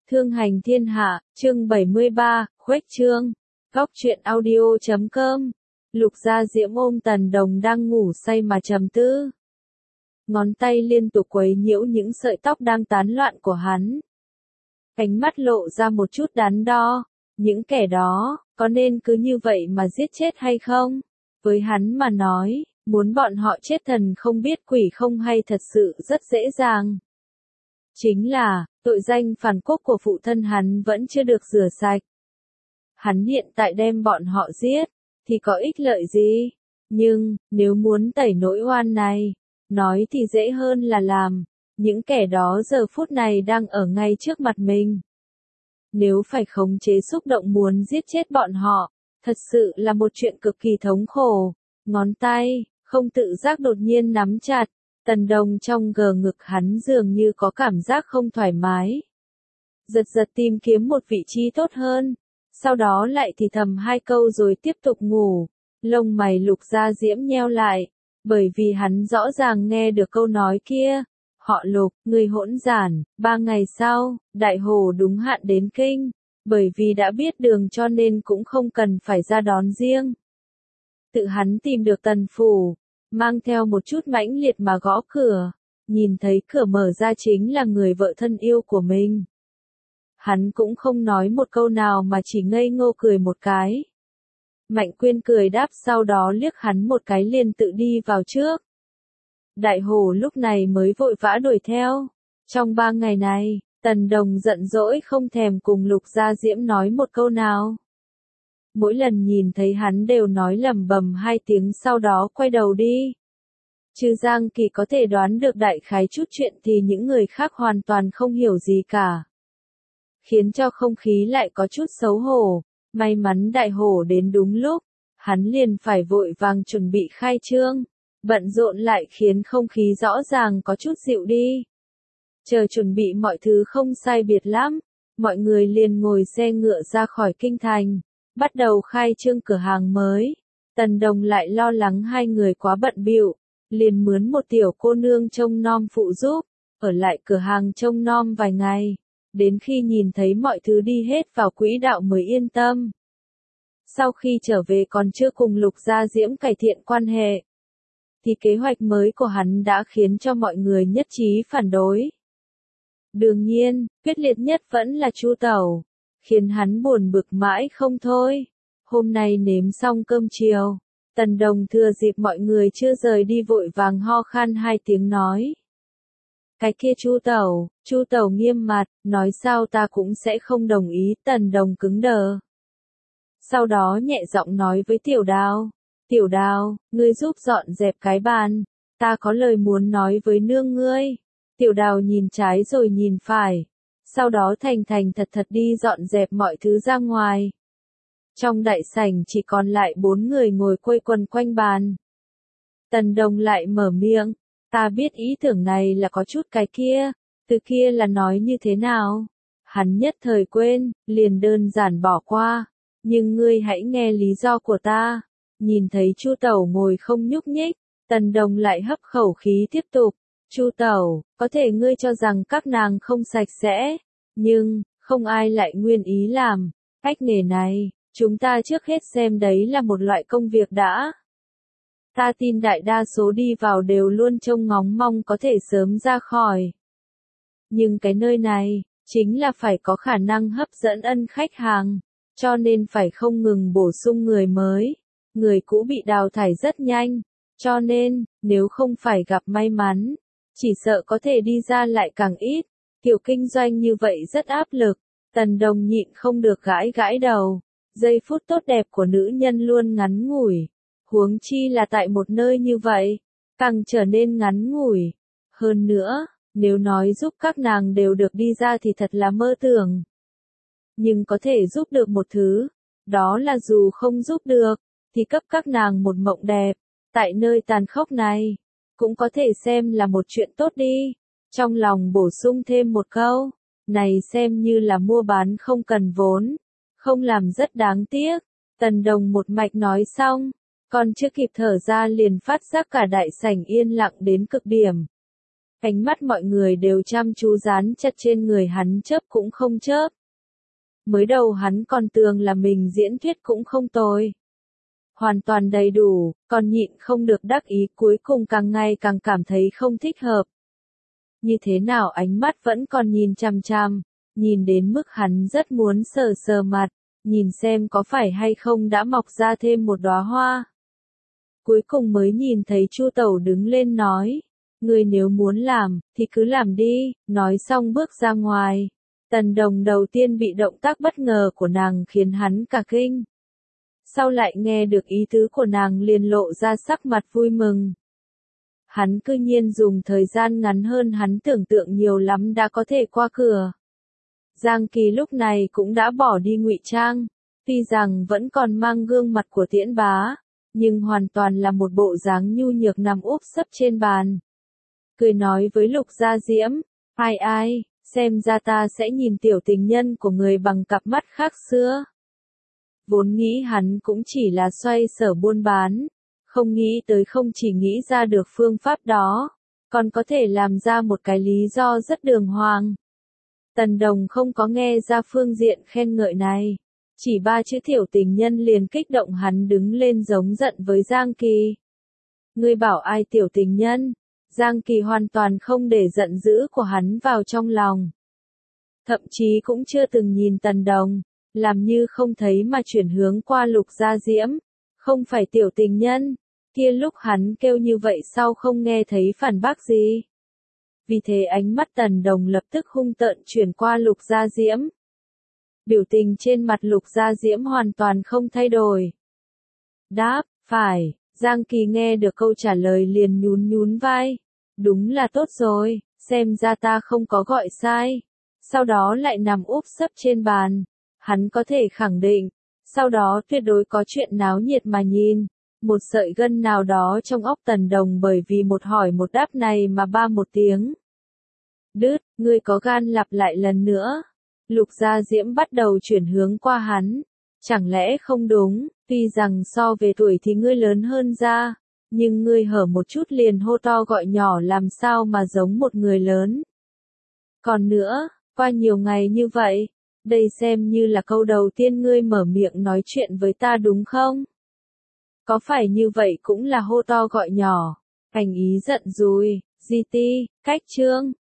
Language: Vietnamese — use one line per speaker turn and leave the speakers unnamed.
Thương hành thiên hạ, chương 73, khuếch trương. Góc truyện audio.com. Lục Gia Diễm ôm Tần Đồng đang ngủ say mà trầm tư. Ngón tay liên tục quấy nhiễu những sợi tóc đang tán loạn của hắn. Ánh mắt lộ ra một chút đắn đo. Những kẻ đó, có nên cứ như vậy mà giết chết hay không? Với hắn mà nói, muốn bọn họ chết thần không biết quỷ không hay thật sự rất dễ dàng. Chính là, tội danh phản quốc của phụ thân hắn vẫn chưa được rửa sạch. Hắn hiện tại đem bọn họ giết, thì có ích lợi gì? Nhưng, nếu muốn tẩy nỗi oan này, nói thì dễ hơn là làm. Những kẻ đó giờ phút này đang ở ngay trước mặt mình. Nếu phải khống chế xúc động muốn giết chết bọn họ, thật sự là một chuyện cực kỳ thống khổ. Ngón tay, không tự giác đột nhiên nắm chặt. Tần Đồng trong gờ ngực hắn dường như có cảm giác không thoải mái. Giật giật tìm kiếm một vị trí tốt hơn. Sau đó lại thì thầm hai câu rồi tiếp tục ngủ. Lông mày Lục Gia Diễm nheo lại. Bởi vì hắn rõ ràng nghe được câu nói kia. Họ Lục, người hỗn giản. 3 ngày sau, Đại Hồ đúng hạn đến kinh. Bởi vì đã biết đường cho nên cũng không cần phải ra đón riêng. Tự hắn tìm được Tần phủ. Mang theo một chút mãnh liệt mà gõ cửa, nhìn thấy cửa mở ra chính là người vợ thân yêu của mình. Hắn cũng không nói một câu nào mà chỉ ngây ngô cười một cái. Mạnh Quyên cười đáp sau đó liếc hắn một cái liền tự đi vào trước. Đại Hồ lúc này mới vội vã đuổi theo. Trong 3 ngày này, Tần Đồng giận dỗi không thèm cùng Lục Gia Diễm nói một câu nào. Mỗi lần nhìn thấy hắn đều nói lẩm bẩm 2 tiếng sau đó quay đầu đi. Trừ Giang Kỳ có thể đoán được đại khái chút chuyện thì những người khác hoàn toàn không hiểu gì cả. Khiến cho không khí lại có chút xấu hổ. May mắn Đại Hổ đến đúng lúc. Hắn liền phải vội vàng chuẩn bị khai trương. Bận rộn lại khiến không khí rõ ràng có chút dịu đi. Chờ chuẩn bị mọi thứ không sai biệt lắm. Mọi người liền ngồi xe ngựa ra khỏi kinh thành. Bắt đầu khai trương cửa hàng mới. Tần Đồng lại lo lắng hai người quá bận bịu, liền mướn một tiểu cô nương trông nom phụ giúp, ở lại cửa hàng trông nom vài ngày, đến khi nhìn thấy mọi thứ đi hết vào quỹ đạo mới yên tâm. Sau khi trở về còn chưa cùng Lục Gia Diễm cải thiện quan hệ, thì kế hoạch mới của hắn đã khiến cho mọi người nhất trí phản đối. Đương nhiên, quyết liệt nhất vẫn là Chu Tẩu. Khiến hắn buồn bực mãi không thôi. Hôm nay nếm xong cơm chiều, Tần Đồng thừa dịp mọi người chưa rời đi vội vàng ho khan 2 tiếng nói. Cái kia Chu Tẩu nghiêm mặt, nói sao ta cũng sẽ không đồng ý. Tần Đồng cứng đờ. Sau đó nhẹ giọng nói với Tiểu Đào, ngươi giúp dọn dẹp cái bàn, ta có lời muốn nói với nương ngươi. Tiểu Đào nhìn trái rồi nhìn phải. Sau đó thành thật đi dọn dẹp mọi thứ ra ngoài. Trong đại sảnh chỉ còn lại 4 người ngồi quây quần quanh bàn. Tần Đồng lại mở miệng, ta biết ý tưởng này là có chút cái kia, từ kia là nói như thế nào. Hắn nhất thời quên, liền đơn giản bỏ qua, nhưng ngươi hãy nghe lý do của ta. Nhìn thấy Chu Tẩu ngồi không nhúc nhích, Tần Đồng lại hấp khẩu khí tiếp tục. Chu Tẩu, có thể ngươi cho rằng các nàng không sạch sẽ, nhưng, không ai lại nguyên ý làm. Cách nghề này, chúng ta trước hết xem đấy là một loại công việc đã. Ta tin đại đa số đi vào đều luôn trông ngóng mong có thể sớm ra khỏi. Nhưng cái nơi này, chính là phải có khả năng hấp dẫn ân khách hàng, cho nên phải không ngừng bổ sung người mới. Người cũ bị đào thải rất nhanh, cho nên, nếu không phải gặp may mắn, chỉ sợ có thể đi ra lại càng ít. Kiểu kinh doanh như vậy rất áp lực. Tần Đồng nhịn không được gãi đầu. Giây phút tốt đẹp của nữ nhân luôn ngắn ngủi. Huống chi là tại một nơi như vậy, càng trở nên ngắn ngủi. Hơn nữa, nếu nói giúp các nàng đều được đi ra thì thật là mơ tưởng. Nhưng có thể giúp được một thứ, đó là dù không giúp được, thì cấp các nàng một mộng đẹp. Tại nơi tàn khốc này, cũng có thể xem là một chuyện tốt đi. Trong lòng bổ sung thêm một câu, này xem như là mua bán không cần vốn, không làm rất đáng tiếc. Tần Đồng một mạch nói xong, còn chưa kịp thở ra liền phát giác cả đại sảnh yên lặng đến cực điểm. Ánh mắt mọi người đều chăm chú dán chặt trên người hắn chớp cũng không chớp. Mới đầu hắn còn tưởng là mình diễn thuyết cũng không tồi. Hoàn toàn đầy đủ, còn nhịn không được đắc ý, cuối cùng càng ngày càng cảm thấy không thích hợp. Như thế nào ánh mắt vẫn còn nhìn chằm chằm, nhìn đến mức hắn rất muốn sờ sờ mặt, nhìn xem có phải hay không đã mọc ra thêm một đóa hoa. Cuối cùng mới nhìn thấy Chu Tẩu đứng lên nói, ngươi nếu muốn làm, thì cứ làm đi, nói xong bước ra ngoài. Tần Đồng đầu tiên bị động tác bất ngờ của nàng khiến hắn cả kinh. Sau lại nghe được ý tứ của nàng liền lộ ra sắc mặt vui mừng. Hắn cư nhiên dùng thời gian ngắn hơn hắn tưởng tượng nhiều lắm đã có thể qua cửa. Giang Kỳ lúc này cũng đã bỏ đi ngụy trang, tuy rằng vẫn còn mang gương mặt của Tiễn Bá, nhưng hoàn toàn là một bộ dáng nhu nhược nằm úp sấp trên bàn. Cười nói với Lục Gia Diễm, ai, xem ra ta sẽ nhìn tiểu tình nhân của người bằng cặp mắt khác xưa. Vốn nghĩ hắn cũng chỉ là xoay sở buôn bán, không nghĩ tới không chỉ nghĩ ra được phương pháp đó, còn có thể làm ra một cái lý do rất đường hoàng. Tần Đồng không có nghe ra phương diện khen ngợi này, chỉ 3 chữ tiểu tình nhân liền kích động hắn đứng lên giống giận với Giang Kỳ. Ngươi bảo ai tiểu tình nhân? Giang Kỳ hoàn toàn không để giận dữ của hắn vào trong lòng. Thậm chí cũng chưa từng nhìn Tần Đồng, làm như không thấy mà chuyển hướng qua Lục Gia Diễm. Không phải tiểu tình nhân, kia lúc hắn kêu như vậy sao không nghe thấy phản bác gì. Vì thế ánh mắt Tần Đồng lập tức hung tợn chuyển qua Lục Gia Diễm. Biểu tình trên mặt Lục Gia Diễm hoàn toàn không thay đổi. Đáp, phải, Giang Kỳ nghe được câu trả lời liền nhún vai. Đúng là tốt rồi, xem ra ta không có gọi sai. Sau đó lại nằm úp sấp trên bàn. Hắn có thể khẳng định, sau đó tuyệt đối có chuyện náo nhiệt mà nhìn. Một sợi gân nào đó trong óc Tần Đồng bởi vì một hỏi một đáp này mà ba một tiếng. Đứt, ngươi có gan lặp lại lần nữa. Lục Gia Diễm bắt đầu chuyển hướng qua hắn. Chẳng lẽ không đúng, tuy rằng so về tuổi thì ngươi lớn hơn ra, nhưng ngươi hở một chút liền hô to gọi nhỏ làm sao mà giống một người lớn. Còn nữa, qua nhiều ngày như vậy, đây xem như là câu đầu tiên ngươi mở miệng nói chuyện với ta đúng không? Có phải như vậy cũng là hô to gọi nhỏ, hành ý giận rồi, GT, cách chương.